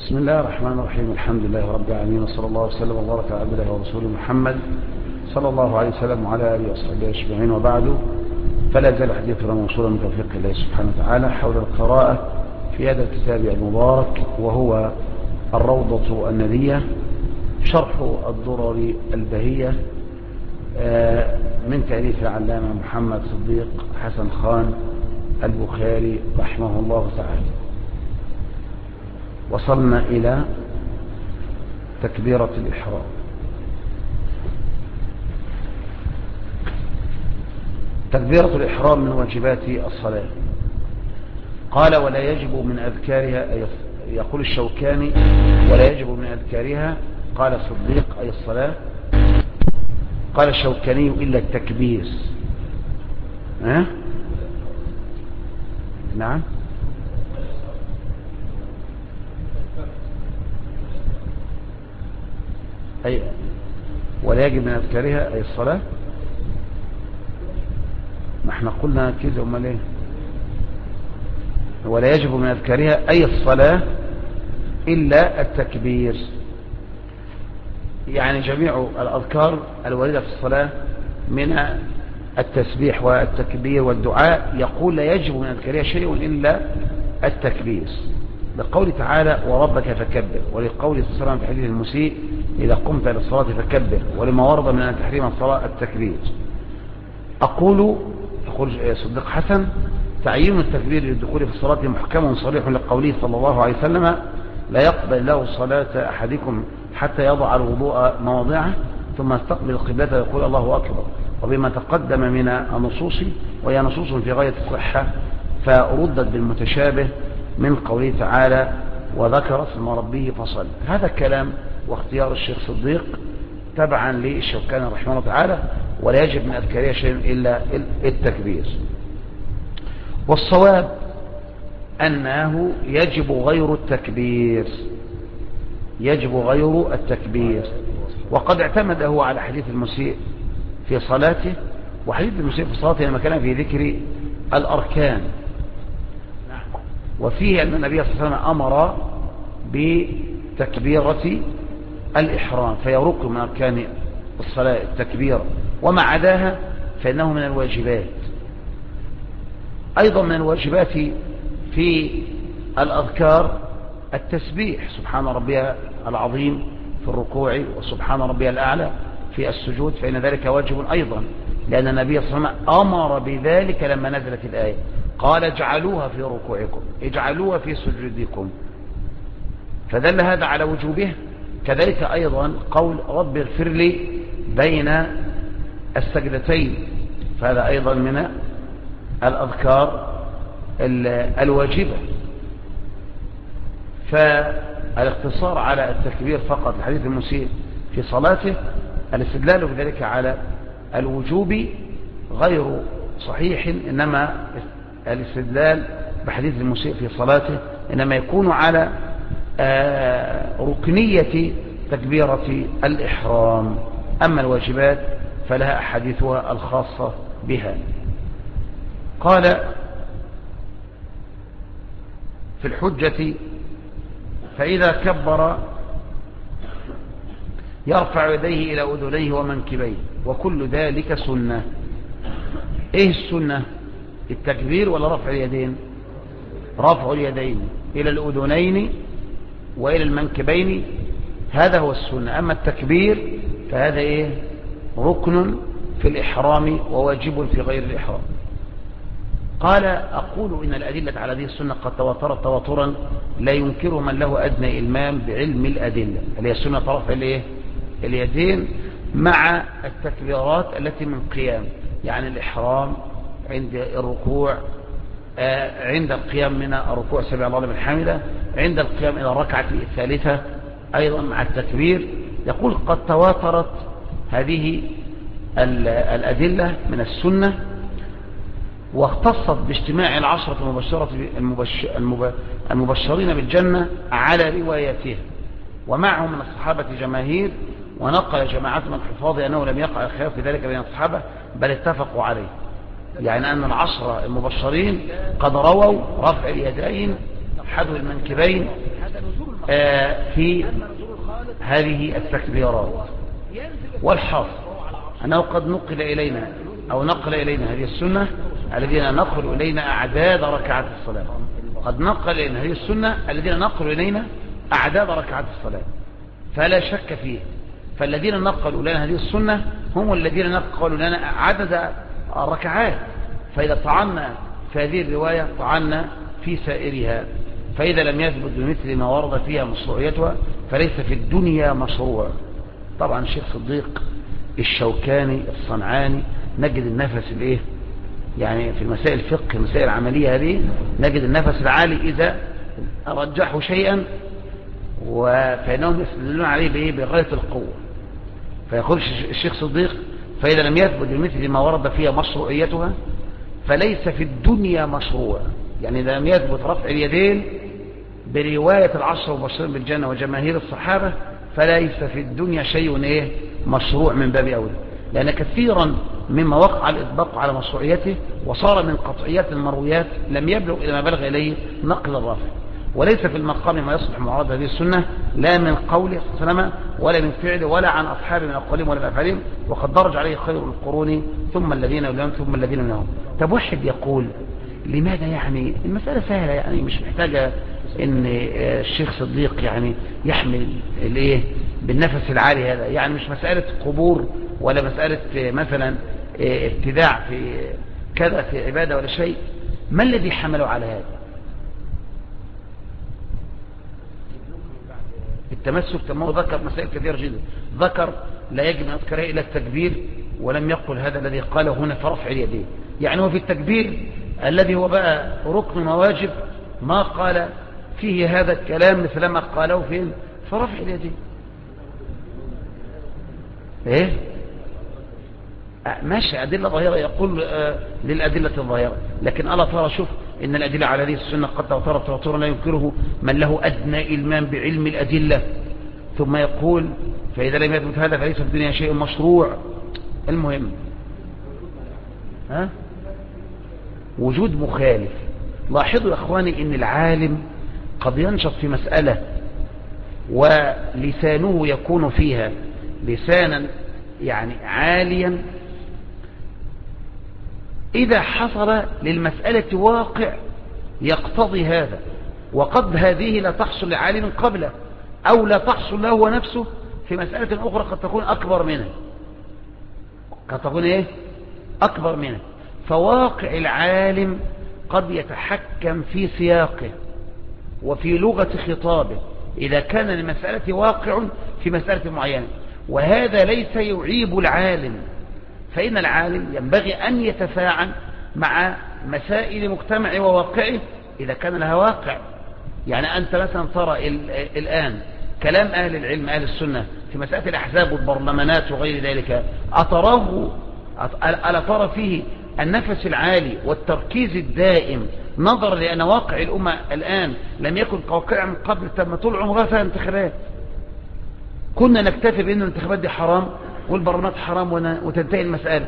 بسم الله الرحمن الرحيم. الحمد لله رب العالمين، وصلى الله وسلم وبارك على عبده ورسوله محمد صلى الله عليه وسلم وعلى آله وصحبه أجمعين، وبعد، فلا زال حديثنا موصولا من توفيق الله سبحانه وتعالى حول القراءة في هذا الكتاب المبارك، وهو الروضة الندية، شرح الدرر البهية من تأليف العلامة محمد صديق حسن خان البخاري رحمه الله تعالى. وصلنا إلى تكبيرة الإحرام. تكبيرة الإحرام من واجبات الصلاة. قال ولا يجب من أذكارها، يقول الشوكاني ولا يجب من أذكارها، قال صديق أي الصلاة، قال الشوكاني إلا التكبير. نعم، أي ولا يجب من أذكارها أي الصلاة. ما احنا قلنا كده، امال ايه؟ ولا يجب من أذكارها أي الصلاة إلا التكبير، يعني جميع الأذكار الواردة في الصلاة من التسبيح والتكبير والدعاء، يقول لا يجب من أذكارها شيء إلا التكبير، لقول تعالى وربك فكبر، ولقول صلى الله عليه وسلم في حديث المسيء إذا قمت للصلاة فكبر، ولما ورد من أن تحريم الصلاة التكبير. يقول صديق حسن تعيين التكبير للدخول في الصلاة محكم صريح لقوله صلى الله عليه وسلم لا يقبل الله صلاة أحدكم حتى يضع الوضوء مواضعه ثم يستقبل القبلة ويقول الله أكبر، وبما تقدم من النصوص، وهي نصوص في غاية الصحة، فردت بالمتشابه من قوله تعالى وذكر اسم ربه فصل. هذا الكلام واختيار الشيخ صديق تبعا للشوكاني رحمه الله تعالى، ولا يجب من أذكارها شيء إلا التكبير. والصواب أنه يجب غير التكبير، يجب غير التكبير، وقد اعتمده على حديث المسيء في صلاته، وحديث المسيء في صلاته لما كان في ذكر الأركان، وفيه أن النبي صلى الله عليه وسلم أمر بتكبيرة الإحرام، فيرق من أركان الصلاة التكبير، وما عداها فإنه من الواجبات. أيضا من الواجبات في الأذكار التسبيح، سبحان ربي العظيم في الركوع، وسبحان ربي الأعلى في السجود، فإن ذلك واجب أيضا، لأن النبي صلى الله عليه وسلم أمر بذلك لما نزلت الآية، قال اجعلوها في ركوعكم، اجعلوها في سجودكم، فدل هذا على وجوبه. كذلك أيضا قول رب اغفر لي بين السجدتين، فهذا أيضا من الأذكار الواجبة. فالاقتصار على التكبير فقط لحديث المسيء في صلاته الاستدلال بذلك على الوجوب غير صحيح، إنما الاستدلال بحديث المسيء في صلاته إنما يكون على ركنية تكبيرة الإحرام، أما الواجبات فلها أحاديثها الخاصة بها. قال في الحجة فإذا كبر يرفع يديه إلى أذنيه ومنكبيه، وكل ذلك سنة. إيه السنة؟ التكبير ولا رفع اليدين؟ رفع اليدين إلى الأذنين وإلى المنكبين، هذا هو السنة. أما التكبير فهذا إيه؟ ركن في الإحرام وواجب في غير الإحرام. قال أقول إن الأدلة على هذه السنة قد تواترت تواترا لا ينكر من له أدنى إلمام بعلم الأدلة، اللي هي سنة رفع اليدين مع التكبيرات التي من قيام، يعني الإحرام عند الركوع، عند القيام من الركوع سمع الله لمن حمده، عند القيام إلى الركعة الثالثة أيضا مع التكبير. يقول قد تواترت هذه الأدلة من السنة، واختصت باجتماع العشرة المبشرين بالجنة على رواياتها، ومعهم من الصحابة جماهير، ونقل جماعة من الحفاظ أنه لم يقع الخلاف في ذلك بين الصحابة بل اتفقوا عليه، يعني أن العشرة المبشرين قد رووا رفع اليدين حذو المنكبين في هذه التكبيرات. والحاصل أنه قد نقل إلينا أو نقل إلينا هذه السنة الذين نقلوا إلينا أعداد ركعات الصلاة. قد نقل إلينا هذه السنة الذين نقلوا إلينا أعداد ركعات الصلاة، فلا شك فيه. فالذين نقلوا لنا هذه السنة هم الذين نقلوا لنا عدد الركعات، فإذا طعنا في هذه الرواية طعنا في سائرها. فإذا لم يثبت بمثل ما ورد فيها مشروعيتها فليس في الدنيا مشروع. طبعا الشيخ صديق الشوكاني الصنعاني نجد النفس الايه يعني في مسائل الفقه المسائل العملية هذه نجد النفس العالي إذا رجحوا شيئا فإنهم يستدلون عليه بإيه بغاية القوة. فيقول الشيخ صديق فإذا لم يثبت بمثل ما ورد فيها مشروعيتها فليس في الدنيا مشروع. يعني إذا لم يثبت رفع اليدين برواية العشر المبشرين بالجنة وجماهير الصحابة فليس في الدنيا شيء إيه مشروع من باب أولى، لأن كثيرا مما وقع الإطباق على مشروعيته وصار من قطعيات المرويات لم يبلغ إلى ما بلغ إليه نقل الرافع. وليس في المقام ما يصلح معارضة هذه السنة لا من قوله صلى الله عليه وسلم ولا من فعله ولا عن أصحابه من أقوالهم ولا من أفعالهم، وقد درج عليه خير القرون ثم الذين يلونهم ثم الذين منهم. طب واحد يقول لماذا يعني المسألة سهلة، يعني مش محتاجة ان الشيخ صديق يعني يحمل الايه بالنفس العالي هذا، يعني مش مسألة قبور ولا مسألة مثلا ابتداع في كذا في عبادة ولا شيء. ما الذي حمله على هذا؟ التمسك. تمام. ذكر مسائل كثيرة جدا، ذكر لا يجب أن يذكر إلا التكبير ولم يقل هذا الذي قاله هنا في رفع اليدين. يعني هو في التكبير الذي هو بقى ركن وواجب ما قال فيه هذا الكلام مثل ما قاله في رفع اليدين. ايه ماشي أدلة ظاهرة يقول للأدلة الظاهرة، لكن ألا ترى شوف إن الأدلة على هذه السنة قد توترت توترا لا ينكره من له أدنى إلمام بعلم الأدلة، ثم يقول فإذا لم يثبت هذا فليس في الدنيا شيء مشروع. المهم وجود مخالف. لاحظوا يا أخواني إن العالم قد ينشط في مسألة ولسانه يكون فيها لسانا يعني عاليا إذا حصل للمسألة واقع يقتضي هذا، وقد هذه لا تحصل لعالم قبله أو لا تحصل له هو نفسه في مسألة أخرى قد تكون أكبر منها، قد تكون إيه أكبر منها. فواقع العالم قد يتحكم في سياقه وفي لغة خطابه إذا كان للمسألة واقع في مسألة معينة، وهذا ليس يعيب العالم. فإن العالم ينبغي أن يتفاعل مع مسائل مجتمع وواقعه إذا كان لها واقع. يعني أنت مثلا ترى الآن كلام أهل العلم أهل السنة في مسألة الأحزاب والبرلمانات وغير ذلك ألا ترى فيه النفس العالي والتركيز الدائم نظرا لأن واقع الأمة الآن لم يكن كواقع من قبل. تم طول عمرها فيها انتخابات، كنا نكتفي بأن الانتخابات دي حرام والبرلمانات حرام وتنتهي المسألة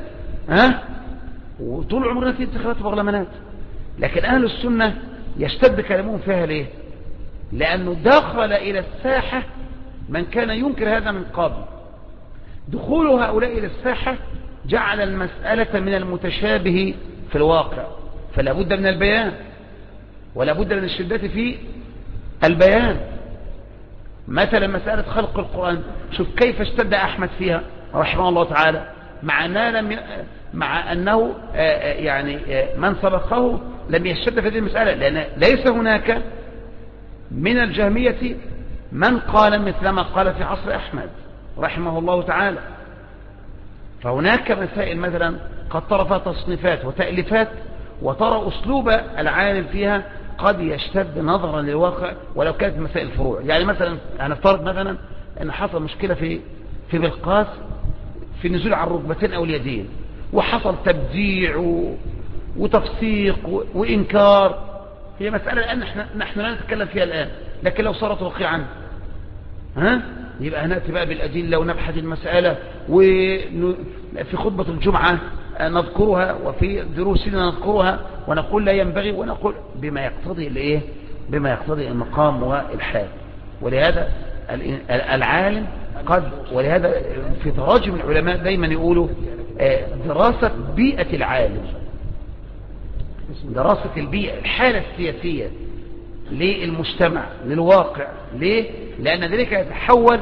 وطول عمرنا في انتخابات وبرلمانات. لكن أهل السنة يشتد كلامهم فيها ليه؟ لأنه دخل إلى الساحة من كان ينكر هذا من قبل. دخول هؤلاء إلى الساحة جعل المسألة من المتشابه في الواقع، فلا بد من البيان ولا بد من الشدة في البيان. مثلا مسألة خلق القرآن، شوف كيف اشتد أحمد فيها رحمه الله تعالى، مع أنه يعني من سبقه لم يشتد في هذه المسألة، لأن ليس هناك من الجهمية من قال مثل ما قال في عصر أحمد رحمه الله تعالى. فهناك مسائل مثلا قد ترى فيها تصنيفات وتأليفات وترى أسلوب العالم فيها قد يشتد نظرا للواقع ولو كانت مسائل الفروع. يعني مثلا هنفترض مثلا أن حصل مشكلة في بالقاس في النزول على الركبتين أو اليدين، وحصل تبديع وتفسيق وإنكار. هي مسألة الآن نحن لا نتكلم فيها الآن، لكن لو صارت واقعا يبقى هنأتي بقى بالأدلة ونبحث المسألة، وفي خطبة الجمعة نذكرها وفي دروسنا نذكرها ونقول لا ينبغي، ونقول بما يقتضي الايه بما يقتضي المقام والحال. ولهذا العالم ولهذا في تراجم العلماء دايما يقولوا دراسة بيئة العالم، دراسة البيئة، الحالة السياسية للمجتمع للواقع. ليه؟ لأن ذلك يتحول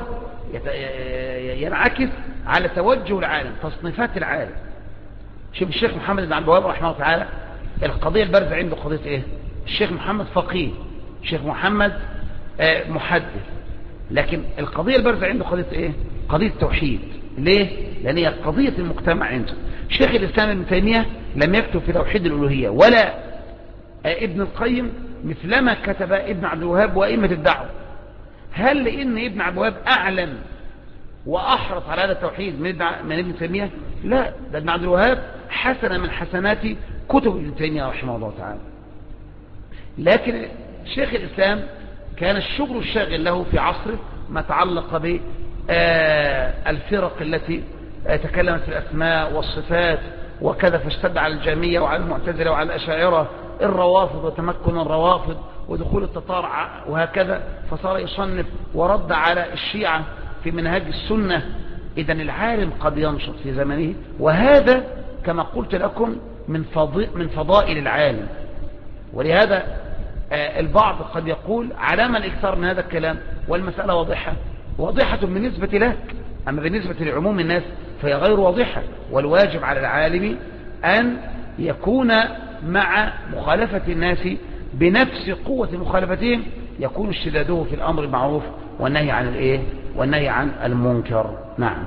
ينعكس على توجه العالم، تصنيفات العالم. شوف الشيخ محمد بن عبد الوهاب رحمه الله تعالى، القضية البارزة عنده قضية ايه؟ الشيخ محمد فقيه، الشيخ محمد محدث، لكن القضية البارزة عنده قضية ايه؟ قضية التوحيد. ليه؟ لأن هي قضية المجتمع عنده. شيخ الإسلام ابن تيمية لم يكتب في توحيد الألوهية، ولا ابن القيم مثلما كتب ابن عبد الوهاب وأئمة الدعوة. هل لأن ابن عبد الوهاب أعلم وأحرص على هذا التوحيد من ابن تيمية؟ لا، ده ابن عبد الوهاب حسنة من حسنات كتب ابن تيمية رحمه الله تعالى. لكن شيخ الإسلام كان الشغل الشاغل له في عصره ما تعلق بالفرق التي تكلمت في الأسماء والصفات وكذا، فاشتد على الجهمية وعلى المعتزلة وعلى الأشاعرة، الروافض وتمكن الروافض ودخول التتار وهكذا، فصار يصنف ورد على الشيعة في منهج السنة. إذن العالم قد ينشط في زمنه، وهذا كما قلت لكم من فضائل العالم. ولهذا البعض قد يقول على ما الإكثار من هذا الكلام، والمسألة واضحة بالنسبة لك، أما بالنسبة لعموم الناس فهي غير واضحة. والواجب على العالم أن يكون مع مخالفة الناس بنفس قوة مخالفتهم يكون اشتداده في الأمر المعروف والنهي عن الإيه؟ والنهي عن المنكر. نعم.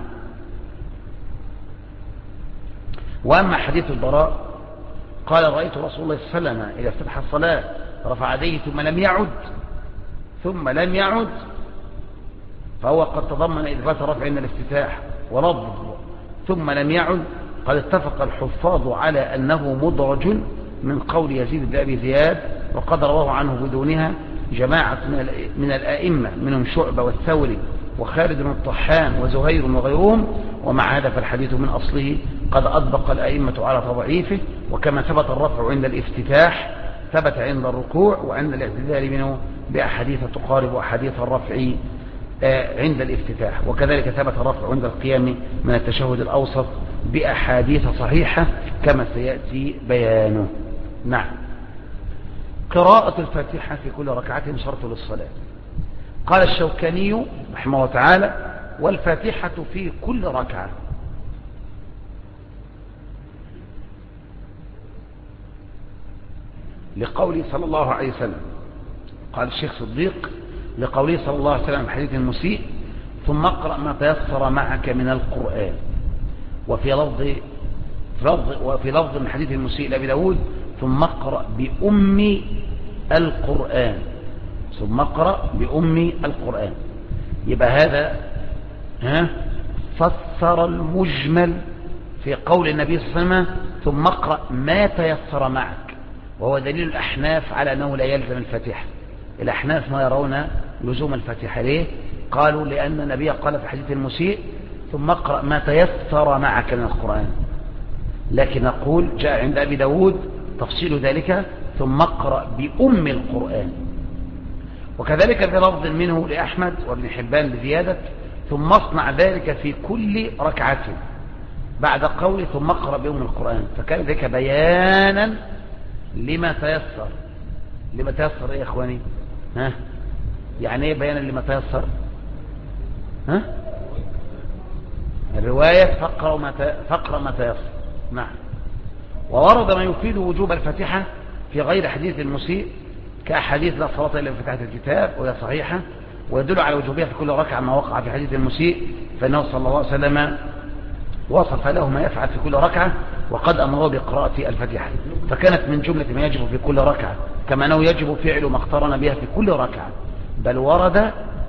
وأما حديث البراء قال رأيت رسول الله صلى الله عليه وسلم إذا افتتح الصلاة رفع يديه ثم لم يعد فهو قد تضمن إثبات الرفع عند الافتتاح، ولفظ ثم لم يعد قد اتفق الحفاظ على أنه مدرج من قول يزيد بن أبي زياد، وقد رواه عنه بدونها جماعة من الأئمة منهم شعبة والثوري وخالد بن الطحان وزهير وغيرهم. ومع هذا فالحديث من أصله قد أطبق الأئمة على تضعيفه، وكما ثبت الرفع عند الافتتاح ثبت عند الركوع وعند الاعتدال منه بأحاديث تقارب أحاديث الرفع عند الافتتاح، وكذلك ثبت الرفع عند القيام من التشهد الأوسط بأحاديث صحيحة كما سيأتي بيانه. نعم. قراءة الفاتحة في كل ركعة شرط للصلاة. قال الشوكاني رحمه الله تعالى: والفاتحة في كل ركعة. لقوله صلى الله عليه وسلم، قال الشيخ صديق لقوله صلى الله عليه وسلم في حديث المسيء: ثم اقرأ ما تيسر معك من القرآن. وفي لفظ من حديث المسيء لأبي داود: ثم اقرأ بأم القرآن. ثم اقرأ بأم القرآن. يبقى هذا فسر المجمل في قول النبي صلى الله عليه وسلم: ثم اقرأ ما تيسر معك، وهو دليل الأحناف على أنه لا يلزم الفاتحة. الأحناف ما يرون لزوم الفاتحة. ليه؟ قالوا لأن النبي قال في حديث المسيء: ثم اقرأ ما تيسر معك من القرآن. لكن نقول جاء عند أبي داود تفصيل ذلك: ثم اقرأ بأم القرآن. وكذلك في لفظ منه لأحمد وابن حبان بزيادة: ثم اصنع ذلك في كل ركعة، بعد قوله ثم اقرأ بأم القرآن، فكان ذلك بيانا لما تيسر. لما تيسر ايه يا اخواني؟ يعني ايه بيانا لما تيسر؟ الرواية فقرأ ما تيسر. نعم. وورد ما يفيد وجوب الفاتحة في غير حديث المسيء كأحاديث لا صلاة إلا بفتحة الكتاب، وهي صحيحة، ويدل على وجوبها في كل ركعة ما وقع في حديث المسيء، فإنه صلى الله عليه وسلم وصف له ما يفعل في كل ركعة وقد أمره بقراءة الفاتحة، فكانت من جملة ما يجب في كل ركعة، كما أنه يجب فعل ما اقترن بها في كل ركعة. بل ورد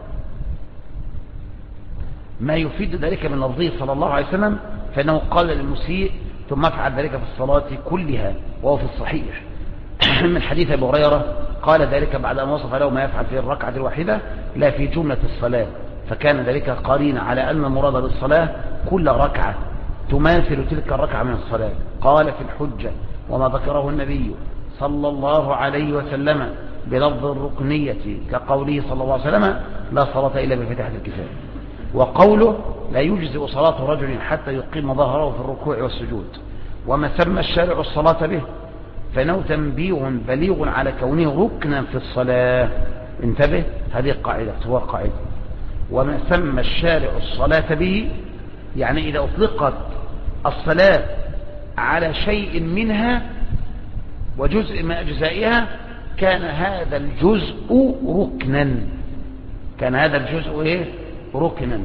ما يفيد ذلك من لفظه صلى الله عليه وسلم، فإنه قال للمسيء: ثم افعل ذلك في الصلاة كلها، وهو في الصحيح من حديث أبي هريرة قال ذلك بعد أن وصف له ما يفعل في الركعة الواحدة لا في جملة الصلاة، فكان ذلك قرين على أن المراد بالصلاة كل ركعة تماثل تلك الركعة من الصلاة. قال في الحجة: وما ذكره النبي صلى الله عليه وسلم بلفظ الركنية كقوله صلى الله عليه وسلم لا صلاة إلا بفتحة الكتاب، وقوله لا يجزئ صلاة رجل حتى يقيم ظهره في الركوع والسجود، وما سمى الشارع الصلاة به فإنه تنبيه بليغ على كونه ركنا في الصلاة. انتبه، هذه القاعدة هو قاعدة. وما سمى الشارع الصلاة به يعني إذا أطلقت الصلاة على شيء منها وجزء من أجزائها كان هذا الجزء ركنا، كان هذا الجزء إيه؟ ركنا،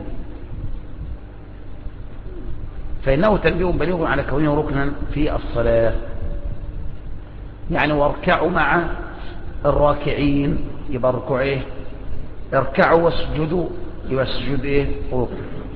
فإنه تنبيه بليغ على كونه ركنا في الصلاة. يعني واركعوا مع الراكعين، يبقى الركوع إيه؟ اركعوا واسجدوا، يبقى السجود إيه؟ ركن.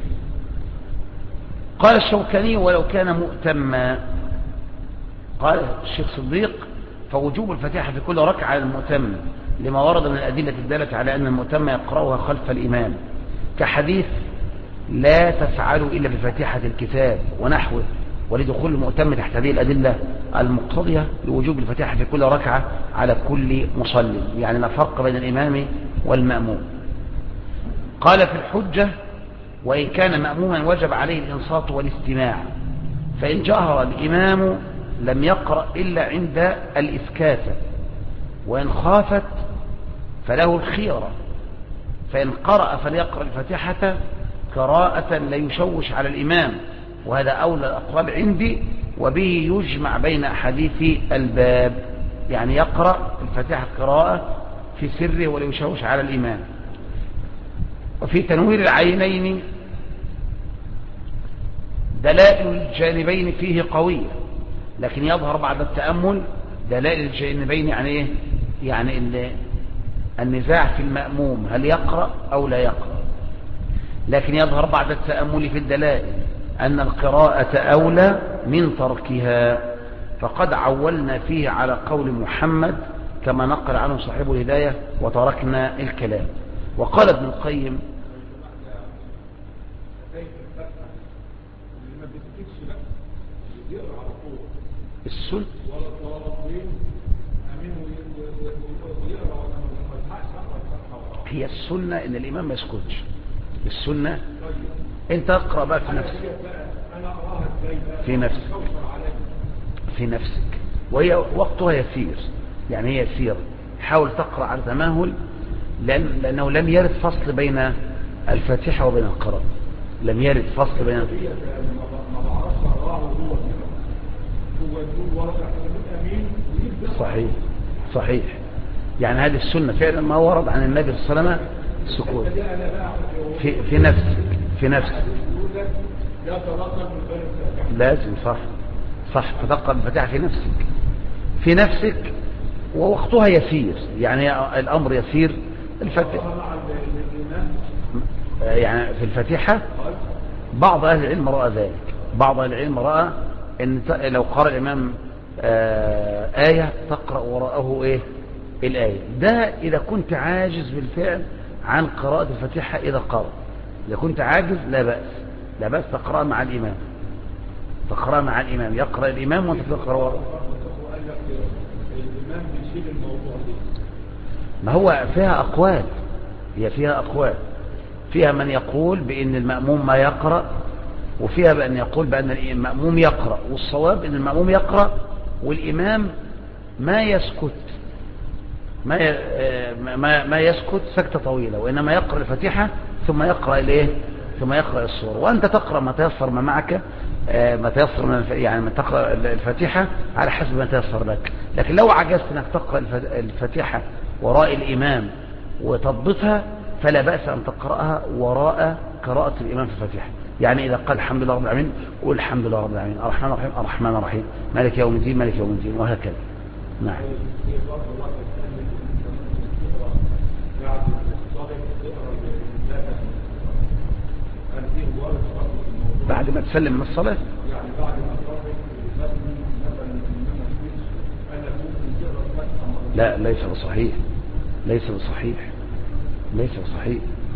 قال الشوكاني ولو كان مؤتما، قال الشيخ صديق فوجوب الفاتحة في كل ركعة على المؤتم لما ورد من الأدلة الدالة على أن المؤتم يقرأها خلف الإمام كحديث لا تفعلوا إلا بفاتحة الكتاب ونحوه، ولدخول المؤتم تحت هذه الأدلة المقتضية لوجوب الفاتحة في كل ركعة على كل مصلي، يعني لا فرق بين الإمام والمأموم. قال في الحجة وإن كان مأموما وجب عليه الإنصات والاستماع، فإن جهر الإمام لم يقرأ إلا عند الإسكات، وإن خافت فله الخيرة، فإن قرأ فليقرأ الفاتحة قراءة لا يشوش على الإمام، وهذا أولى الأقوال عندي، وبه يجمع بين أحاديث الباب، يعني يقرأ الفاتحة قراءة في سره ولا يشوش على الإمام. وفي تنوير العينين دلائل الجانبين فيه قوية، لكن يظهر بعد التأمل دلائل الجانبين يعني إيه؟ يعني النزاع في المأموم هل يقرأ أو لا يقرأ، لكن يظهر بعد التأمل في الدلائل أن القراءة أولى من تركها، فقد عولنا فيه على قول محمد كما نقل عنه صاحب الهداية وتركنا الكلام. وقال ابن القيم السنة هي السنة ان الامام ما يسكتش، السنة انت اقرأ بقى في نفسك في نفسك وهي وقتها يسير، يعني هي يسير، حاول تقرأ على تماهل، لأنه لم يرد فصل بين الفاتحة وبين القراءة، لم يرد فصل بين صحيح صحيح، يعني هذه السنة فعلا ما ورد عن النبي صلى الله عليه وسلم السكوت في نفسك لازم صح فتقرأ الفاتحة في نفسك ووقتها يسير، يعني الأمر يسير. الفاتحة يعني في الفاتحة بعض أهل العلم رأى ذلك، بعض أهل العلم رأى أن لو قرأ الإمام آية تقرأ وراءه إيه الآية، ده إذا كنت عاجز بالفعل عن قراءة الفاتحة. إذا قرأ إذا كنت عاجز لا بأس تقرأ مع الإمام، يقرأ الإمام وانت تقرأ وراءه. ما هو فيها أقوال، فيها من يقول بأن المأموم ما يقرأ، وفيها بأن يقول بأن المأموم يقرأ، والصواب أن المأموم يقرأ والإمام ما يسكت ما يسكت سكتة طويلة، وإنما يقرأ الفاتحة ثم يقرأ السورة، وأنت تقرأ ما تيسر ما معك، ما تيسر يعني تقرأ الفاتحة على حسب ما تيسر لك. لكن لو عجزت أنك تقرأ الفاتحة وراء الإمام وتضبطها فلا بأس أن تقرأها وراء قراءة الإمام في الفاتحة. يعني إذا قال الحمد لله رب العالمين قول الحمد لله رب العالمين، الرحمن الرحيم مالك يوم الدين وهكذا. نعم. بعد ما تسلم من الصلاة لا ليس بصحيح.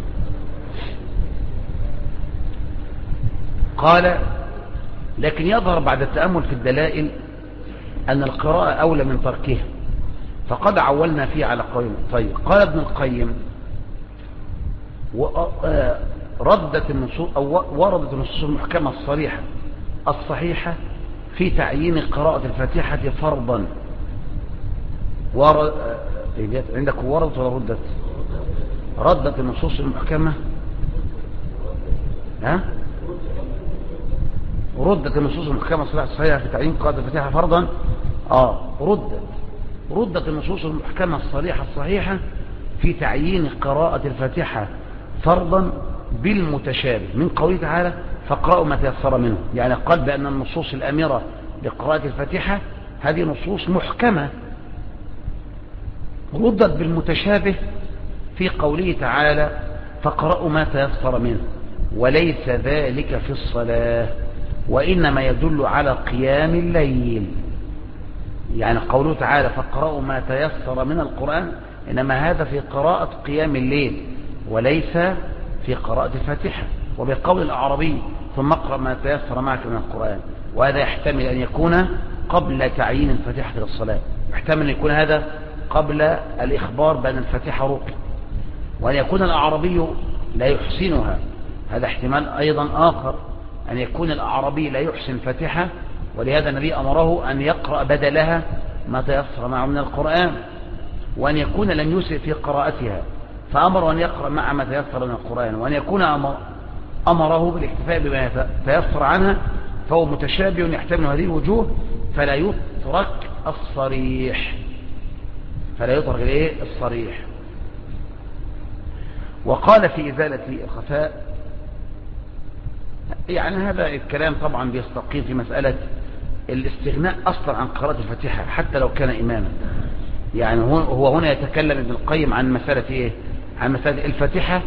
قال لكن يظهر بعد التأمل في الدلائل أن القراءة أولى من تركها، فقد عولنا فيه على قول. طيب قال ابن القيم ردت النصوص أو وردت النصوص المحكمة الصريحة الصحيحة في تعيين قراءة الفاتحة فرضا. عندك وردت ولا ردت؟ ردت النصوص المحكمة، ردت النصوص المحكمة الصحيحة في تعيين قراءة الفاتحة فرضا. ردت النصوص المحكمة الصريحة الصحيحة في تعيين قراءة الفاتحة فرضا بالمتشابه من قوله تعالى فاقرأوا ما تيسر منه. يعني قال بأن النصوص الأمرة بقراءة الفاتحة هذه نصوص محكمة، ردت بالمتشابه في قوله تعالى فاقرأوا ما تيسر منه، وليس ذلك في الصلاة وإنما يدل على قيام الليل. يعني قوله تعالى فاقرأوا ما تيسر من القرآن إنما هذا في قراءة قيام الليل وليس في قراءة الفاتحة. وبقول الأعرابي ثم اقرأ ما تيسر معك من القرآن، وهذا يحتمل أن يكون قبل تعيين الفاتحة للصلاة، يحتمل أن يكون هذا قبل الإخبار بأن الفاتحة ركن، وأن يكون الأعرابي لا يحسنها، هذا احتمال أيضا آخر، أن يكون الأعرابي لا يحسن الفاتحة ولهذا النبي أمره أن يقرأ بدلها ما تيسر معه من القرآن، وأن يكون لم يسرع في قراءتها فأمر أن يقرأ مع ما تيسر من القرآن، وأن يكون أمره بالاكتفاء بما تيسر عنها، فهو متشابه يحتمل هذه الوجوه فلا يترك الصريح، الصريح. وقال في إزالة الخفاء، يعني هذا الكلام طبعا بيستقيم في مسألة الاستغناء أصلا عن قراءة الفاتحة حتى لو كان إماما. يعني هو هنا يتكلم ابن القيم عن مسألة إيه؟ عن مسألة الفاتحة،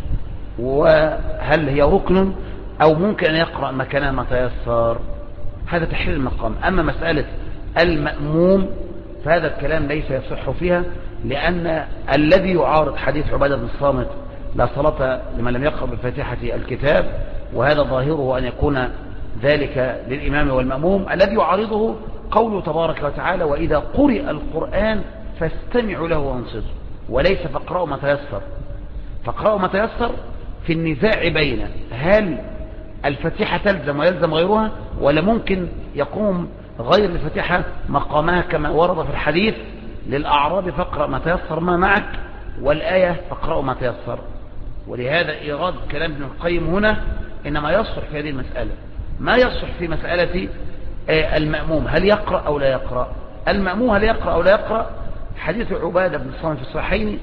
وهل هي ركن أو ممكن أن يقرأ مكانها ما تيسر، هذا تحرير المقام. أما مسألة المأموم فهذا الكلام ليس يصح فيها، لأن الذي يعارض حديث عبادة بن الصامت لا صلاة لمن لم يقرأ بالفاتحة الكتاب، وهذا ظاهره أن يكون ذلك للإمام والمأموم، الذي يعارضه قوله تبارك وتعالى وإذا قرئ القرآن فاستمعوا له وانصتوا، وليس فاقرأوا ما تيسر. فاقرأوا ما تيسر في النزاع بين هل الفاتحة تلزم ويلزم غيرها، ولا ممكن يقوم غير الفاتحة مقامها كما ورد في الحديث للأعراب فاقرأ ما تيسر ما معك، والآية فاقرأوا ما تيسر. ولهذا إيراد كلام ابن القيم هنا إنما يصح في هذه المسألة، ما يصح في مسألة المأموم هل يقرأ أو لا يقرأ. المأموم هل يقرأ أو لا يقرأ، حديث عبادة بن الصامت في الصحيحين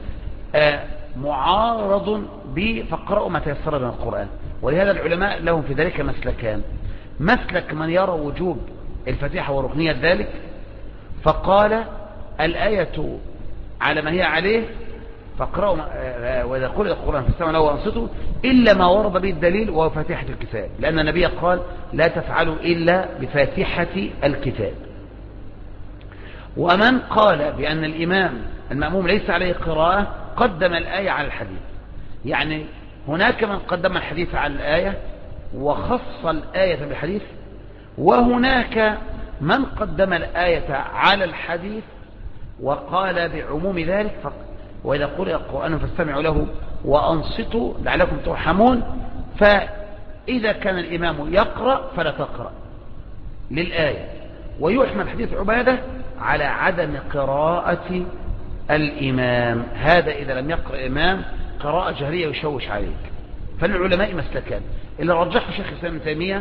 معارض بفقرأوا ما تيسر من القرآن. ولهذا العلماء لهم في ذلك مسلكان: مسلك من يرى وجوب الفاتحة وركنية ذلك فقال الآية على ما هي عليه فاقرأوا وإذا قرئ القرآن فاستمعوا له وأنصتوا إلا ما ورد به الدليل وهو فاتحة الكتاب، لأن النبي قال لا تفعلوا إلا بفاتحة الكتاب. ومن قال بأن المأموم ليس عليه قراءة قدم الآية على الحديث. يعني هناك من قدم الحديث على الآية وخص الآية بالحديث، وهناك من قدم الآية على الحديث وقال بعموم ذلك وإذا قرئ القرآن فاستمعوا له وأنصتوا لعلكم ترحمون. فإذا كان الإمام يقرأ فلا تقرأ للآية، ويحمل حديث عبادة على عدم قراءة الإمام، هذا إذا لم يقرأ إمام قراءة جهرية يشوش عليك. فالعلماء مسلكان، اللي رجحه شيخ الإسلام ابن تيمية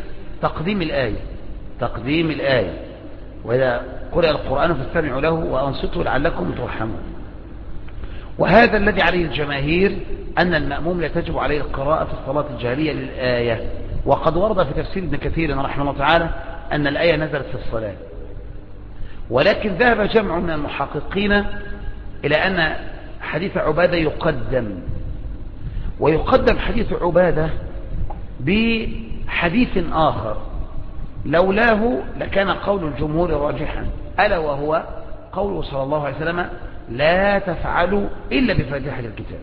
تقديم الآية وإذا قرأ القرآن فاستمعوا له وأنصتوا لعلكم ترحمون. وهذا الذي عليه الجماهير أن المأموم لا تجب عليه القراءة في الصلاة الجهرية للآية. وقد ورد في تفسير ابن كثير رحمه الله تعالى أن الآية نزلت في الصلاة، ولكن ذهب جمع من المحققين إلى أن حديث عبادة ويقدم حديث عبادة بحديث آخر لولاه لكان قول الجمهور راجحا، ألا وهو قوله صلى الله عليه وسلم لا تفعلوا إلا بفاتحة الكتاب.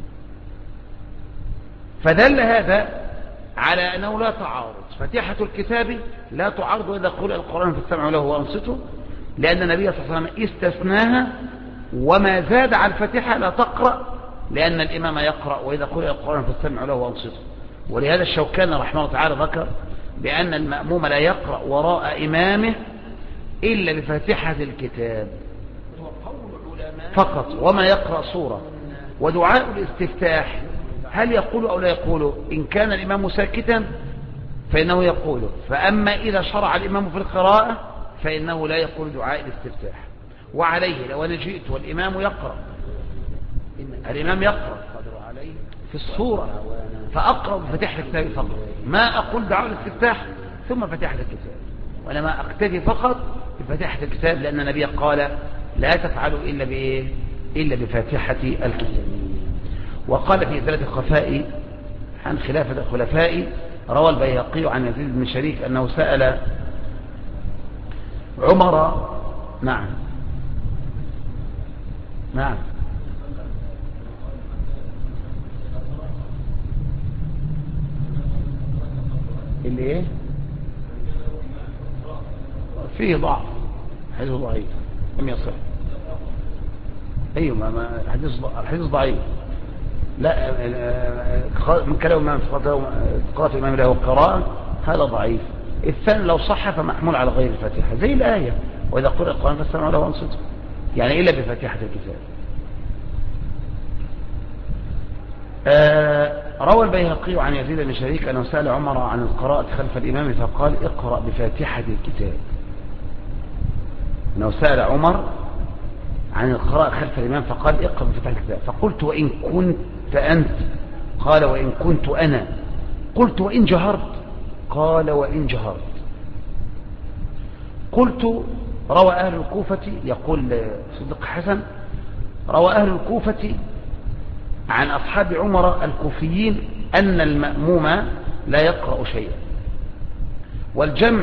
فدل هذا على أنه لا تعارض، فاتحة الكتاب لا تعارض وإذا قرأ القرآن فاستمعوا له وأنصتوا، لأن النبي صلى الله عليه وسلم استثناها وما زاد على الفاتحة لا تقرأ، لأن الإمام يقرأ، وإذا قرأ القرآن فاستمعوا له وأنصتوا. ولهذا الشوكاني رحمه الله تعالى ذكر بأن المأموم لا يقرأ وراء إمامه إلا بفاتحة الكتاب فقط، وما يقرأ سورة. ودعاء الاستفتاح هل يقول أو لا يقول؟ إن كان الإمام ساكتا فإنه يقول، فأما إذا شرع الإمام في القراءة فإنه لا يقول دعاء الاستفتاح. وعليه لو أنا جئت والإمام يقرأ، الإمام يقرأ في السورة فأقرأ بفتحة الكتاب فقط، ما أقول دعاء الاستفتاح ثم فتحة الكتاب، وأنا أكتفي فقط بفتحة الكتاب، لأن النبي قال لا تفعلوا إلا بإيه؟ إلا بفاتحة الكتاب. وقال في إزالة الخفاء عن خلافة الخلفاء، روى البيهقي عن يزيد بن شريك أنه سأل عمر. نعم نعم اللي ايه فيه ضعف، حديث ضعيف لم يصح. ايوه ما حديث ضعيف. لا من كلام الإمام قراءة الإمام له القراءة هذا ضعيف. الثاني لو صح فمحمول على غير الفاتحة، زي الآية وإذا قرأ القرآن فاستمعوا له وأنصتوا، يعني إلا بفاتحة الكتاب. روى البيهقي عن يزيد بن شريك أنه سأل عمر عن القراءة خلف الإمام فقال اقرأ بفاتحة الكتاب. أنه سأل عمر عن القراءة خلف الإمام فقال اقرأ بفاتحة الكتاب. فقلت وإن كنت أنت؟ قال وإن كنت أنا. قلت وإن جهرت؟ قال وإن جهرت. قلت روى أهل الكوفة، يقول صدق حسن، روى أهل الكوفة عن أصحاب عمر الكوفيين أن المأموم لا يقرأ شيئا، والجمع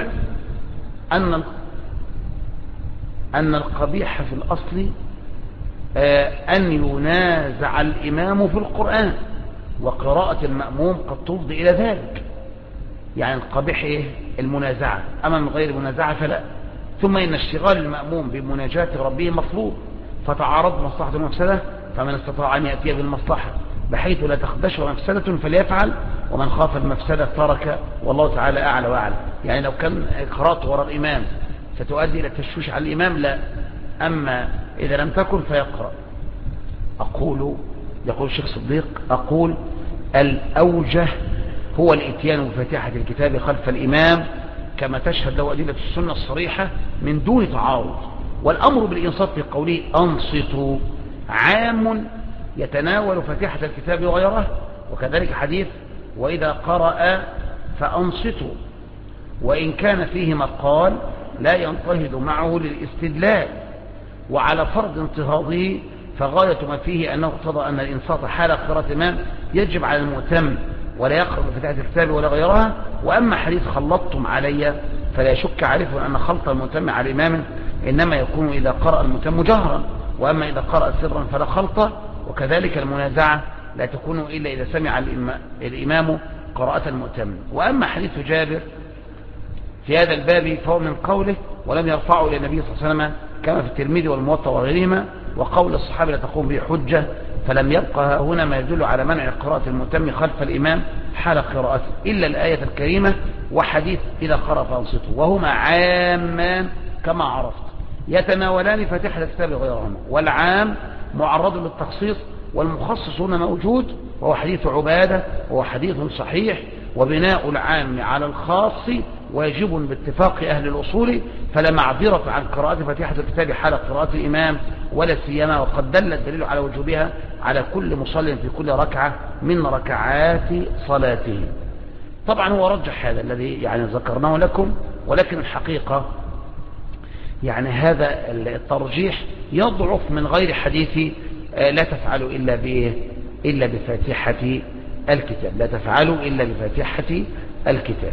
أن القبيح في الأصل أن ينازع الإمام في القرآن، وقراءة المأموم قد تفضي إلى ذلك. يعني القبيح إيه؟ المنازعة، أما من غير منازعة فلا. ثم إن اشتغال المأموم بمناجاة ربه مطلوب، فتعارض مصلحة المفسدة، فمن استطاع أن يأتي بالمصلحة بحيث لا تخدش مفسدة فليفعل، ومن خاف المفسدة ترك، والله تعالى أعلى وأعلى. يعني لو كان قراءة وراء الإمام ستؤدي إلى التشويش على الإمام لا، أما إذا لم تكن فيقرأ. يقول الشيخ صديق أقول الأوجه هو الاتيان بفاتحة الكتاب خلف الإمام كما تشهد له أدلة السنة الصريحة من دون تعارض. والأمر بالإنصات في قوله أنصتوا عام يتناول فاتحة الكتاب وغيره، وكذلك حديث وإذا قرأ فأنصتوا، وإن كان فيه مقال لا ينتهض معه للاستدلال. وعلى فرض انتهاضه فغاية ما فيه أنه اقتضى أن الإنصات حال قراءة الإمام يجب على المؤتم ولا يقرأ بفتحة الكتاب ولا غيرها. وأما حديث خلطتم علي فلا يشك عارف أن خلط المؤتم على الإمام إنما يكون إذا قرأ المؤتم جهرا، وأما إذا قرأ سرا فلا خلط. وكذلك المنازعة لا تكون إلا إذا سمع الإمام قراءة المؤتم. وأما حديث جابر في هذا الباب فهو من قوله ولم يرفعه إلى النبي صلى الله عليه وسلم كما في الترمذي والموطأ وغيرهما، وقول الصحابة لا تقوم به حجة، فلم يبقى هنا ما يدل على منع قراءة المؤتم خلف الإمام حال قراءته إلا الآية الكريمة وحديث إذا قرأ فأنصتوا، وهما عامان كما عرفت يتناولان فاتحة الكتاب غيرهما، والعام معرض للتخصيص والمخصص هنا موجود، وهو حديث عبادة وهو حديث صحيح. وبناء العام على الخاص واجب باتفاق أهل الأصول، فلا معذرة عن قراءة فاتحة الكتاب حال قراءة الإمام ولا سيما وقد دل الدليل على وجوبها على كل مصل في كل ركعة من ركعات صلاته. طبعا هو رجح هذا الذي يعني ذكرناه لكم، ولكن الحقيقة يعني هذا الترجيح يضعف من غير حديث لا تفعلوا إلا بفاتحة الكتاب، لا تفعلوا إلا بفاتحة الكتاب.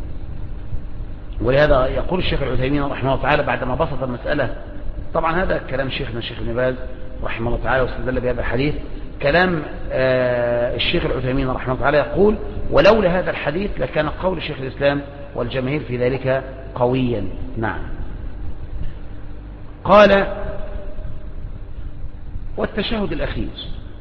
ولهذا يقول الشيخ العثيمين رحمه الله تعالى بعدما بسط المسألة، طبعا هذا كلام شيخنا الشيخ ابن باز رحمه الله تعالى واستدل بهذا الحديث، كلام الشيخ العثيمين رحمه الله تعالى يقول ولولا هذا الحديث لكان قول شيخ الإسلام والجماهير في ذلك قويا. نعم. قال والتشهد الأخير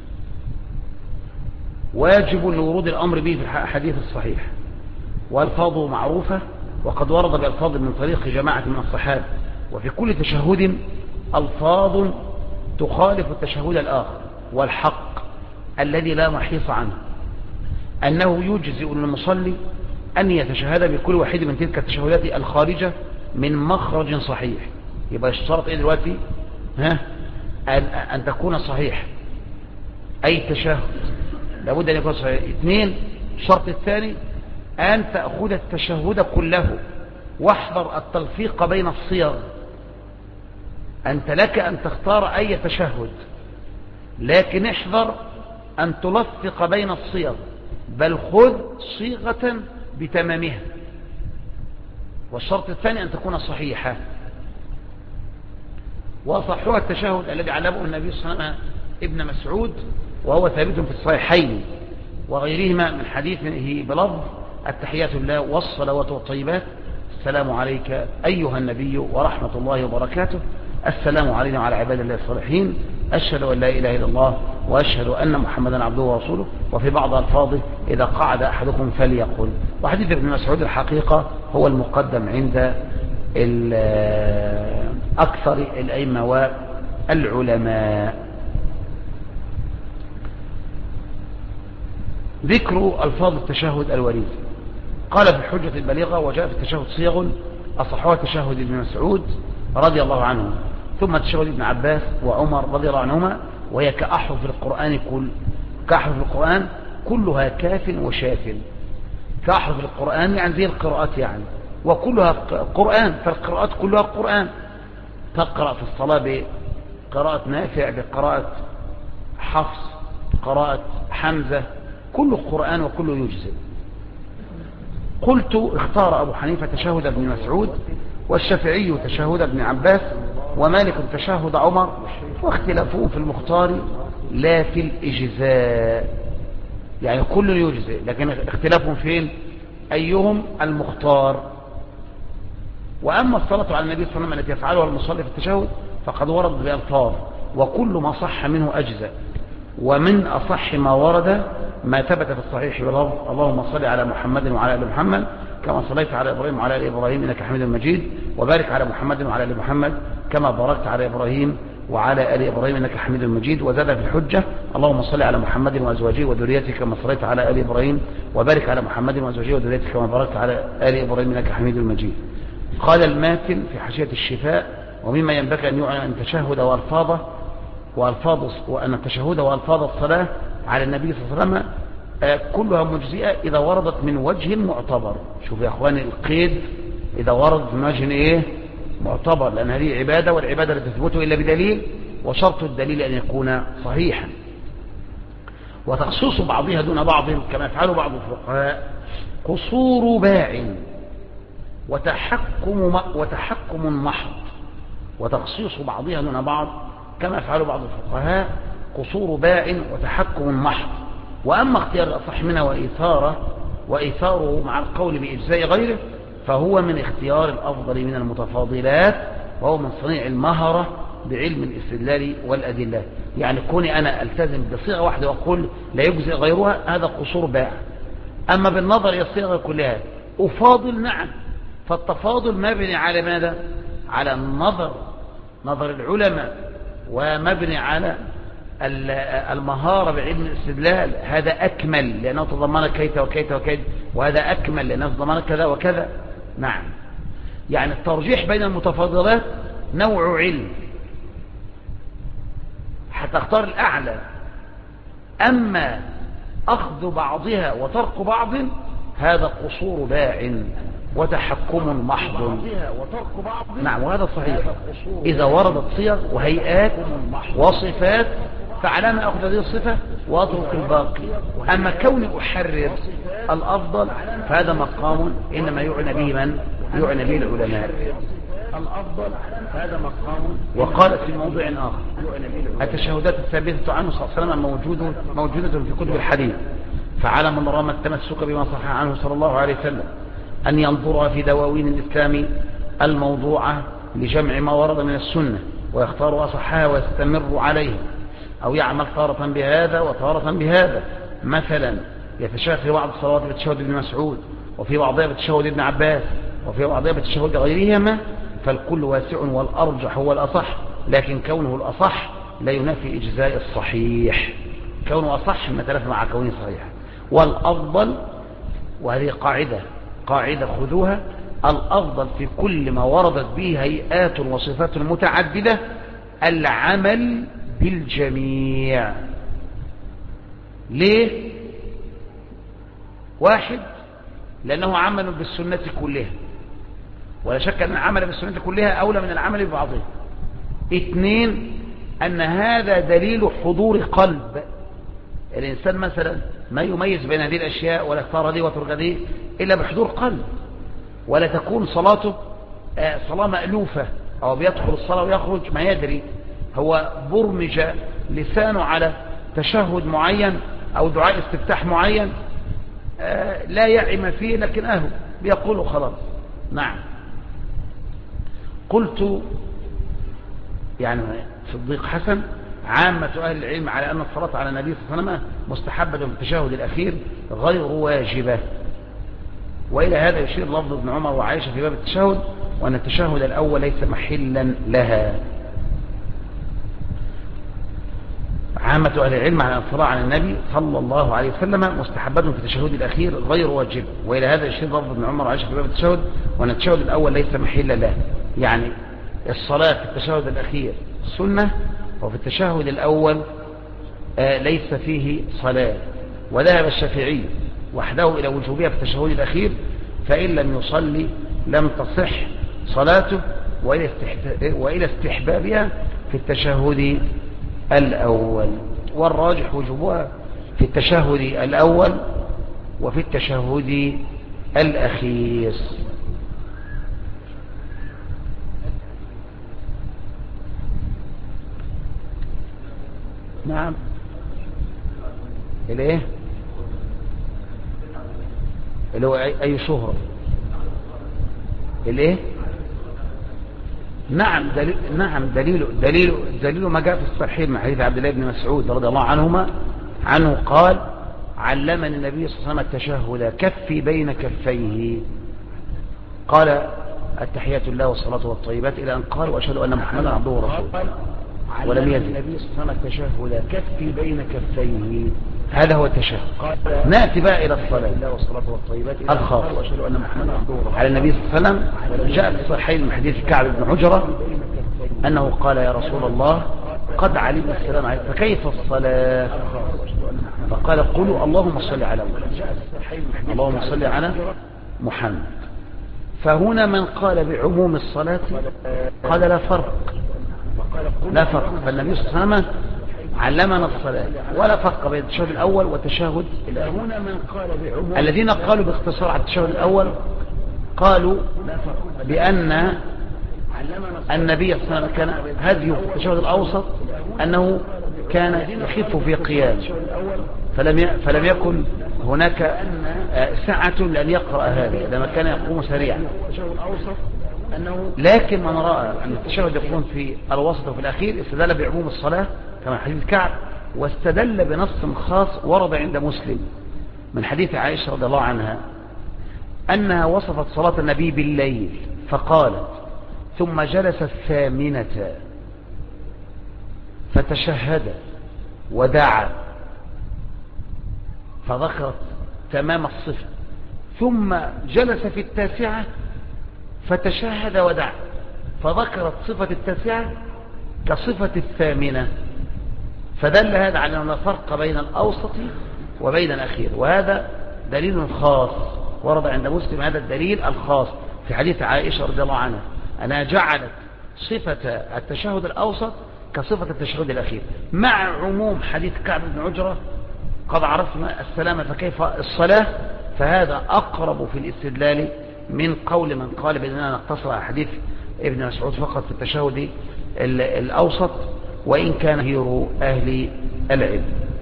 واجب لورود الأمر به في الحديث الصحيح، والفاظه معروفة، وقد ورد بألفاظ من طريق جماعة من الصحابة، وفي كل تشهد ألفاظ تخالف التشهد الآخر. والحق الذي لا محيص عنه أنه يجزئ للمصلي أن يتشهد بكل واحد من تلك التشهدات الخارجة من مخرج صحيح. يبقى الشرط إيه دلوقتي؟ أن تكون صحيح، أي تشهد لابد أن يكون صحيح. 2، الشرط الثاني أن تأخذ التشهد كله، واحذر التلفيق بين الصيغ. أنت لك أن تختار أي تشهد، لكن احذر أن تلفق بين الصيغ، بل خذ صيغة بتمامها. والشرط الثاني أن تكون صحيحة. وصحها التشهد الذي علمه النبي صلى الله عليه وسلم ابن مسعود، وهو ثابت في الصحيحين وغيرهما من حديثه بلفظ: التحيات لله والصلوات والطيبات، السلام عليك أيها النبي ورحمة الله وبركاته، السلام علينا وعلى عباد الله الصالحين، أشهد أن لا إله إلا الله وأشهد أن محمدا عبده ورسوله. وفي بعض ألفاظه: إذا قعد أحدكم فليقل. وحديث ابن مسعود الحقيقة هو المقدم عند أكثر الأئمة والعلماء. ذكر ألفاظ التشهد الوريد. قال في الحجة البليغة: وجاء في التشهد صيغ أصحها تشهد ابن مسعود رضي الله عنه، ثم تشهد ابن عباس وعمر رضي الله عنهما، وهي كأحرف القرآن كأحرف القرآن كلها كاف وشاف. كأحرف القرآن يعني زي القراءات يعني، وكلها قرآن، فالقراءات كلها قرآن. تقرأ في الصلاة بقراءة نافع، بقراءة حفص، قراءة حمزة، كله قرآن وكله يجزئ. قلت: اختار أبو حنيفة تشهد ابن مسعود، والشافعي تشهد ابن عباس، ومالك تشهد عمر، واختلافهم في المختار لا في الإجزاء. يعني كل يجزئ، لكن اختلافهم فين؟ أيهم المختار. وأما الصلاة على النبي صلى الله عليه وسلم التي يفعلها المصلي في التشهد فقد ورد بألفاظ، وكل ما صح منه أجزاء. ومن أصح ما ورد ما ثبت في الصحيح بلفظ: اللهم صل على محمد وعلى آل محمد كما صليت على إبراهيم وعلى آل إبراهيم إنك حميد مجيد، وبارك على محمد وعلى آل محمد كما باركت على إبراهيم وعلى آل إبراهيم إنك حميد مجيد. وزاد في الحجة: اللهم صل على محمد وأزواجه وذريته كما صليت على آل إبراهيم، وبارك على محمد وأزواجه وذريته كما باركت على آل إبراهيم إنك حميد مجيد. قال الماتن في حاشية الشفاء: ومما ينبغي أن يعلم أن التشهد وألفاظ الصلاة على النبي صلى الله عليه وسلم كلها مجزئة إذا وردت من وجه معتبر. شوف يا أخواني القيد: إذا وردت من وجه معتبر، لأن هذه عبادة، والعبادة لا تثبت إلا بدليل، وشرط الدليل أن يكون صحيحا. وتخصيص بعضها دون بعض كما يفعل بعض الفقهاء قصور باع وتحكم محض. وتخصيص بعضها دون بعض كما يفعل بعض الفقهاء قصور باع وتحكم محض. وأما اختيار الأصح منها وإيثاره مع القول بإجزاء غيره فهو من اختيار الأفضل من المتفاضلات، وهو من صنيع المهرة بعلم الاستدلال والأدلة. يعني كوني أنا ألتزم بصيغة واحدة وأقول لا يجزئ غيرها، هذا قصور باع. أما بالنظر إلى الصيغة كلها أفاضل، نعم، فالتفاضل مبني على ماذا؟ على نظر العلماء، ومبني على المهارة بعلم الاستدلال. هذا أكمل لأنه تضمن كيت وكيت وكيت، وهذا أكمل لأنه تضمن كذا وكذا. نعم، يعني الترجيح بين المتفاضلات نوع علم حتى اختار الأعلى. أما أخذ بعضها وترك بعض هذا قصور باع وتحكم محض. نعم، وهذا صحيح. إذا وردت صيغ وهيئات وصفات فعلى ما أخذ هذه الصفة وأترك الباقي. أما كوني أحرر الأفضل فهذا مقام إنما يعنى به العلماء. الأفضل هذا مقام. وقال في موضوع آخر: التشهدات الثابتة عنه صلى الله عليه وسلم موجودة في كتب الحديث، فعلى من رام التمسك بما صح عنه صلى الله عليه وسلم أن ينظر في دواوين الإسلام الموضوعة لجمع ما ورد من السنة ويختار أصحها ويستمر عليه، أو يعمل تارة بهذا وتارة بهذا. مثلا يتشهد في بعض الصلوات بتشهد ابن مسعود، وفي بعضها بتشهد ابن عباس، وفي بعضها بتشهد غيرهما، فالكل واسع والأرجح هو الأصح، لكن كونه الأصح لا ينافي إجزاء الصحيح. كونه أصح مثلا مع كونه صحيح. والأفضل، وهذه قاعدة خذوها، الأفضل في كل ما وردت به هيئات وصفات متعددة العمل بالجميع. ليه؟ واحد، لأنه عمل بالسنة كلها، ولا شك أن العمل بالسنة كلها أولى من العمل ببعضها. اثنين، أن هذا دليل حضور قلب الإنسان، مثلا ما يميز بين هذه الأشياء ولا اختار دي وترك دي إلا بحضور قلب، ولا تكون صلاته صلاة مألوفة، أو بيدخل الصلاة ويخرج ما يدري، هو برمج لسانه على تشهد معين أو دعاء استفتاح معين لا يعم فيه، لكن بيقوله خلاص. نعم. قلت يعني صديق حسن عامة أهل العلم على أن الصلاة على النبي صلى الله عليه وسلم مستحبة في التشهد الأخير غير واجبة، وإلى هذا يشير لفظ ابن عمر وعائشة في باب التشهد، وأن التشهد الأول ليس محلا لها. عامة أهل العلم على الصلاة على النبي صلى الله عليه وسلم مستحبة في التشهد الأخير غير واجبة، وإلى هذا يشير لفظ ابن عمر وعائشة في باب التشهد، وأن التشهد الأول ليس محلا له. يعني الصلاة في التشهد الأخير سنة، وفي التشهد الأول ليس فيه صلاة. وذهب الشافعي وحده إلى وجوبها في التشهد الأخير، فإن لم يصلي لم تصح صلاته، وإلى استحبابها في التشهد الأول. والراجح وجوبها في التشهد الأول وفي التشهد الأخير. نعم. الايه اللي هو اي شهرة؟ الايه؟ نعم دليل ما جاء في الصحيح من حديث عبد الله بن مسعود رضي الله عنه قال: علمني النبي صلى الله عليه وسلم التشهد كفي بين كفيه، قال: التحيات الله والصلاة والطيبات، إلى أن قال: وأشهد أن محمدا عبده ورسوله. ولم يزل النبي صلى الله عليه وسلم التشهد كفي بين كفيه، هذا هو التشهد. نأتي بقى إلى الصلاة الخاص على النبي صلى الله عليه وسلم. جاء في الصحيح من حديث كعب بن عجرة أنه قال: يا رسول الله، قد علمنا السلام عليك، فكيف الصلاة؟ فقال: قولوا اللهم صل على محمد، اللهم صل على محمد. فهنا من قال بعموم الصلاة قال لا فرق، فالنبي صلى الله عليه وسلم علمنا الصلاة ولا فرق بين التشهد الأول والتشهد الأخير. الذين قالوا باختصار على التشهد الأول قالوا بأن النبي صلى الله عليه وسلم كان هديه في التشهد الأوسط أنه كان يخف في قيام، فلم يكن هناك سعة لأن يقرأ هذا لما كان يقوم سريعا. لكن من رأى أن التشهد يكون في الوسط وفي الأخير استدل بعموم الصلاة كما حديث كعب، واستدل بنص خاص ورد عند مسلم من حديث عائشة رضي الله عنها أنها وصفت صلاة النبي بالليل فقالت: ثم جلس الثامنة فتشهد ودعا، فذكرت تمام الصفة، ثم جلس في التاسعة فتشهد ودعا، فذكرت صفة التاسعة كصفة الثامنة، فدل هذا على أن لا فرق بين الأوسط وبين الأخير. وهذا دليل خاص ورد عند مسلم، هذا الدليل الخاص في حديث عائشة رضي الله عنها أنها جعلت صفة التشهد الأوسط كصفة التشهد الأخير، مع عموم حديث كعب بن عجرة قد عرفنا السلامة فكيف الصلاة. فهذا أقرب في الاستدلال من قول من قال بأننا نقتصر على حديث ابن مسعود فقط في التشهد الأوسط، وإن كان غير أهل العلم.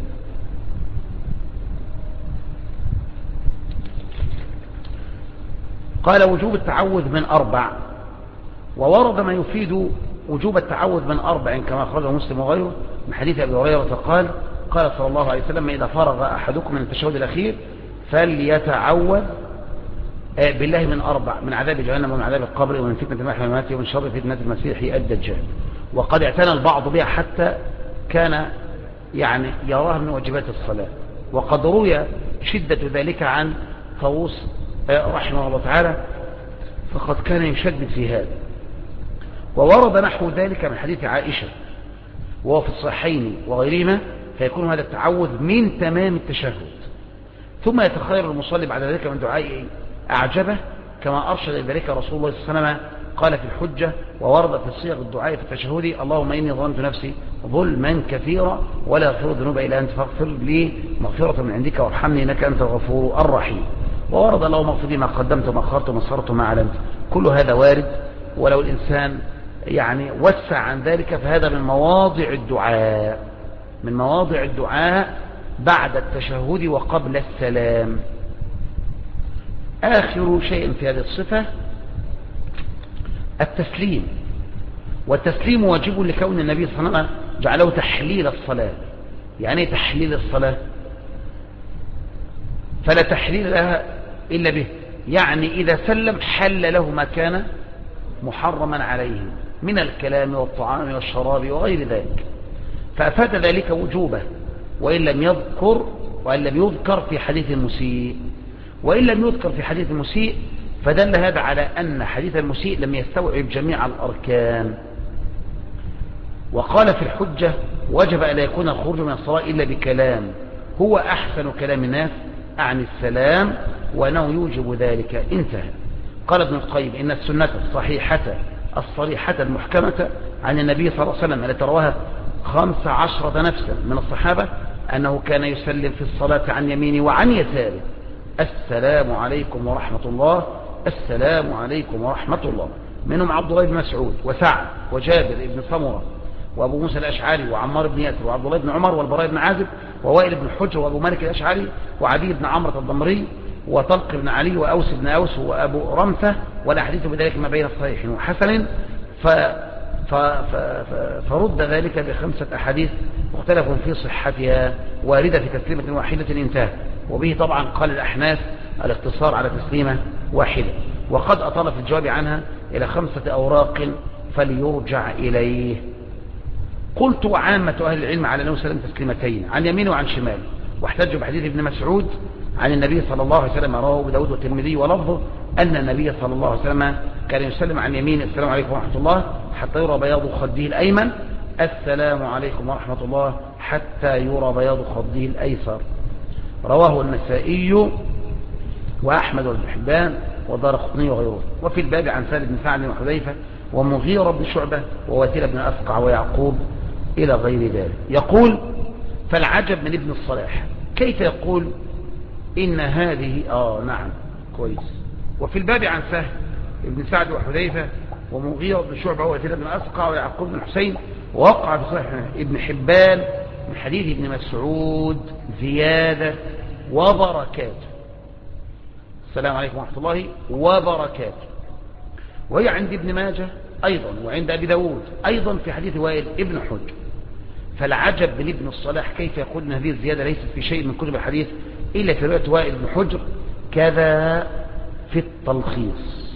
قال: وجوب التعوذ من 4، وورد ما يفيد وجوب التعوذ من 4 كما أخرجه مسلم وغيره، من حديث أبي هريرة قال قال صلى الله عليه وسلم إذا فرغ أحدكم من التشهد الأخير فليتعوذ بالله من 4: من عذاب جهنم ومن عذاب القبر ومن فتنة المحيا والممات ومن شر فتنة المسيح الدجال. وقد اعتنى البعض بها حتى كان يعني يراها من واجبات الصلاة، وقد روي شدة ذلك عن طاووس رحمه الله تعالى، فقد كان يشدد في هذا. وورد نحو ذلك من حديث عائشة وهو في الصحيحين وغيرهما، فيكون هذا التعوذ من تمام التشهد. ثم يتخير المصلي بعد ذلك من دعاء أعجبه كما أرشد إلى ذلك رسول الله صلى الله عليه وسلم قال في الحجة، وورد في صيغ الدعاء في التشهد: اللهم إني ظلمت نفسي ظلما كثيرا ولا يغفر الذنوب إلا أنت فاغفر لي مغفرة من عندك وارحمني إنك أنت الغفور الرحيم. وورد اللهم اغفر لي ما قدمت وما أخرت وما أسررت وما أعلنت. كل هذا وارد، ولو الإنسان يعني وسع عن ذلك فهذا من مواضع الدعاء، من مواضع الدعاء بعد التشهد وقبل السلام. آخر شيء في هذه الصفة التسليم، والتسليم واجب لكون النبي صلى الله عليه وسلم جعله تحليل الصلاة. يعني ايه تحليل الصلاة؟ فلا تحليل لها إلا به، يعني إذا سلم حل له ما كان محرما عليه من الكلام والطعام والشراب وغير ذلك، فأفاد ذلك وجوبه، وإن لم يذكر في حديث المسيء. وإن لم يذكر في حديث المسيء فدل هذا على أن حديث المسيء لم يستوعب جميع الأركان. وقال في الحجة: وجب ألا يكون الخروج من الصلاة إلا بكلام هو أحسن كلام الناس عن السلام وأنه يوجب ذلك. انتهى. قال ابن القيم: إن السنة الصحيحة الصريحة المحكمة عن النبي صلى الله عليه وسلم التي رواها 15 نفسا من الصحابة أنه كان يسلم في الصلاة عن يمينه وعن يساره: السلام عليكم ورحمة الله، السلام عليكم ورحمة الله. منهم عبد الله بن مسعود وسعد وجابر بن سمرة وأبو موسى الأشعري وعمار بن ياسر وعبد الله بن عمر والبراء بن عازب ووائل بن حجر وأبو مالك الأشعري وعدي بن عمرو الضمري وطلق بن علي وأوس بن أوس وأبو رمثة، والأحاديث بذلك ما بين الصحيح وحسن. فرد ذلك ب5 أحاديث مختلف في صحتها واردة في تسليمة واحدة انتهى. وبه طبعا قال الأحناف الاقتصار على تسليمة واحدة، وقد أطال في الجواب عنها إلى 5 أوراق فليرجع إليه. قلت: وعامة أهل العلم على أنه سلم تسليمتين عن يمين وعن شمال، واحتجوا بحديث ابن مسعود عن النبي صلى الله عليه وسلم رواه أبو داود والترمذي ولفظه أن النبي صلى الله عليه وسلم كان يسلم عن يمين: السلام عليكم ورحمة الله، حتى يرى بياض خده الأيمن، السلام عليكم ورحمة الله، حتى يرى بياض خده الأيسر. رواه النسائي وأحمد وابن حبان والدارقطني وغيره. وفي الباب عن سالم بن سعد وحذيفة ومغيرة بن شعبة وواتل بن أسقع ويعقوب إلى غير ذلك. يقول: فالعجب من ابن الصلاح كيف يقول إن هذه نعم كويس. وفي الباب عن سهل بن سعد وحذيفة ومغيرة بن شعبة وواتل بن أسقع ويعقوب بن حسين، ووقع في صحيح ابن حبان من حديث ابن مسعود زيادة وبركاته: السلام عليكم ورحمة الله وبركاته. وهي عند ابن ماجه أيضا وعند أبي داود أيضا في حديث وائل ابن حجر. فالعجب من ابن الصلاح كيف يقول أن هذه الزيادة ليست في شيء من كتب الحديث إلا في رواية وائل بن حجر، كذا في التلخيص.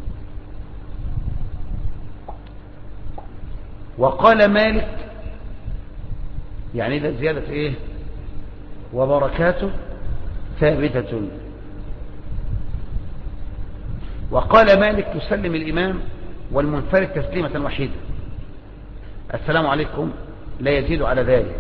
وقال مالك: يعني إذا زيادة إيه؟ وبركاته ثابتة. وقال مالك: يسلم الإمام والمنفرد تسليمة وحيدة، السلام عليكم لا يزيد على ذلك.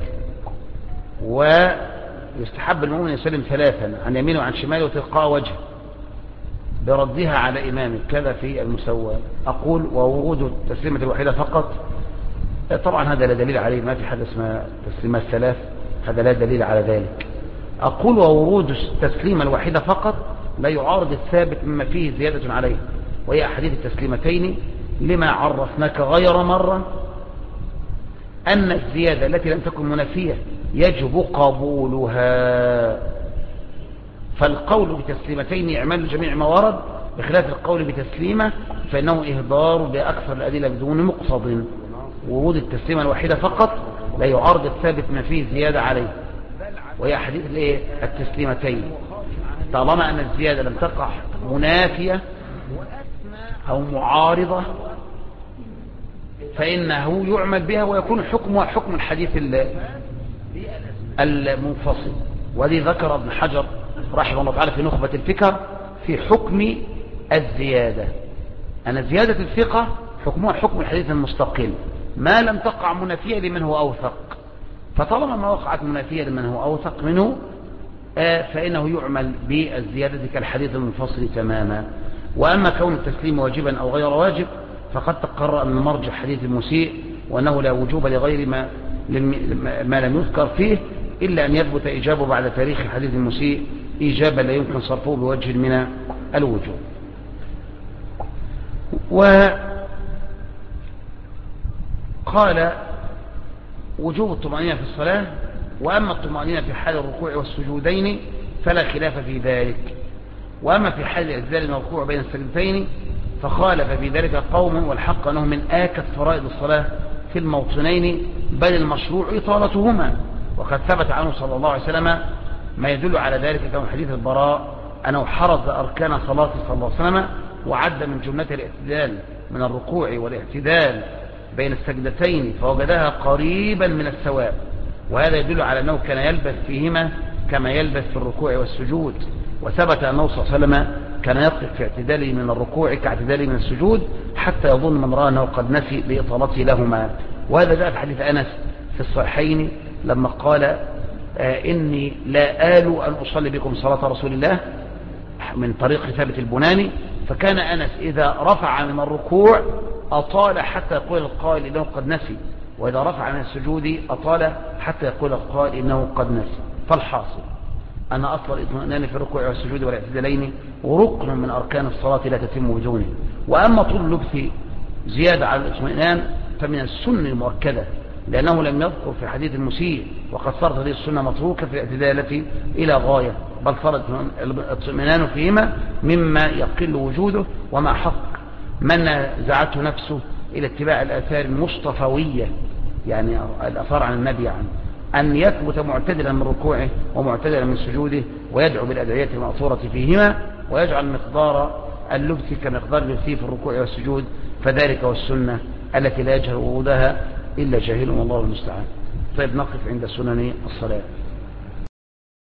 ويستحب المؤمن يسلم 3 عن يمينه وعن شماله وتلقاء وجهه بردها على إمامه، كذا في المسوى. أقول: وورود التسليمة الوحيدة فقط، طبعا هذا لا دليل عليه، ما في حد اسمه تسليمات 3، هذا لا دليل على ذلك. أقول: وورود التسليمة الوحيدة فقط لا يعارض الثابت مما فيه زيادة عليه، وهي أحاديث التسليمتين، لما عرفناك غير مرة أن الزيادة التي لم تكن منافية يجب قبولها. فالقول بتسليمتين إعمال جميع ما ورد، بخلاف القول بتسليمة فإنه إهدار بأكثر الأدلة بدون مقصد. ورود التسليمة الوحيدة فقط لا يعارض الثابت ما فيه زيادة عليه، وهي حديث التسليمتين. طالما أن الزيادة لم تقع منافية أو معارضة فإنه يعمل بها ويكون حكمها حكم الحديث المنفصل. وذي ذكر ابن حجر رحمه الله تعالى في نخبة الفكر في حكم الزيادة أن زيادة الثقة حكمها حكم الحديث المستقل ما لم تقع منافية لمن هو أوثق. فطالما ما وقعت منافية لمن هو أوثق منه فإنه يعمل بالزيادة كالحديث المنفصل تماما. وأما كون التسليم واجبا أو غير واجب فقد تقرر أن المرجع حديث المسيء وأنه لا وجوب لغير ما لم يذكر فيه إلا أن يثبت إجابه بعد تاريخ حديث المسيء إجابة لا يمكن صرفه بوجه من الوجوه. وقال وجوب الطمأنينة في الصلاة. وأما الطمأنينة في حال الركوع والسجودين فلا خلاف في ذلك. وأما في حال الاعتدال من الركوع بين السجدتين فخالف في ذلك قوم والحق أنه من آكد فرائض الصلاة في الموطنين بل المشروع إطالتهما. وقد ثبت عنه صلى الله عليه وسلم ما يدل على ذلك كما حديث البراء أنه حرز أركان صلاة صلى الله عليه وسلم وعد من جملة الاعتدال من الركوع والاعتدال بين السجدتين فوجدها قريبا من السواء. وهذا يدل على أنه كان يلبث فيهما كما يلبث في الركوع والسجود. وثبت أنه صلى الله عليه وسلم كان يقف في اعتداله من الركوع كاعتداله من السجود حتى يظن من رأى أنه قد نسي لإطالته لهما. وهذا جاء في حديث أنس في الصحيحين لما قال إني لا آل أن أصلي بكم صلاة رسول الله من طريق ثابت البناني. فكان أنس إذا رفع من الركوع أطال حتى يقول القائل إنه قد نسي، وإذا رفع من السجود أطال حتى يقول القائل إنه قد نسي. فالحاصل أن أصل الاطمئنان في الركوع والسجود والاعتدالين ركن من أركان الصلاة لا تتم بدونه. وأما طول اللبث زيادة على الاطمئنان فمن السنة المؤكدة لأنه لم يذكر في حديث المسيء وقد صارت هذه السنة متروكة في الاعتدال إلى غاية بل صارت الاطمئنان فيهما مما يقل وجوده. وما حق من نزعته نفسه إلى اتباع الآثار المصطفوية يعني الآثار عن النبي يعني أن يثبت معتدلا من ركوعه ومعتدلا من سجوده ويدعو بالأدعية المأثورة فيهما ويجعل مقدار اللبث كمقدار اللبث في الركوع والسجود فذلك والسنة التي لا يجهل وجودها إلا جاهل والله المستعان. طيب نقف عند سنن الصلاة.